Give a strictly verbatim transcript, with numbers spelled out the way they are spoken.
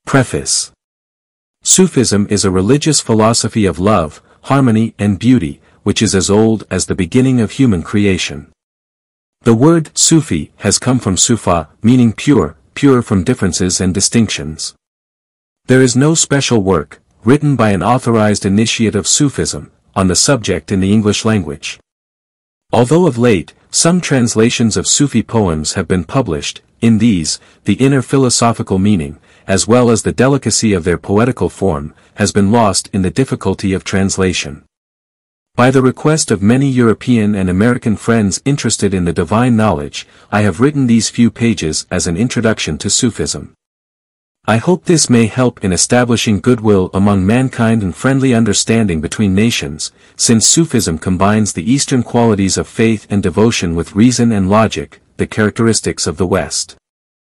Preface. Sufism is a religious philosophy of love, harmony and beauty, which is as old as the beginning of human creation. The word Sufi has come from Sufa, meaning pure, pure from differences and distinctions. There is no special work, written by an authorized initiate of Sufism, on the subject in the English language. Although of late, some translations of Sufi poems have been published, in these, the inner philosophical meaning, as well as the delicacy of their poetical form, has been lost in the difficulty of translation. By the request of many European and American friends interested in the divine knowledge, I have written these few pages as an introduction to Sufism. I hope this may help in establishing goodwill among mankind and friendly understanding between nations, since Sufism combines the Eastern qualities of faith and devotion with reason and logic, the characteristics of the West.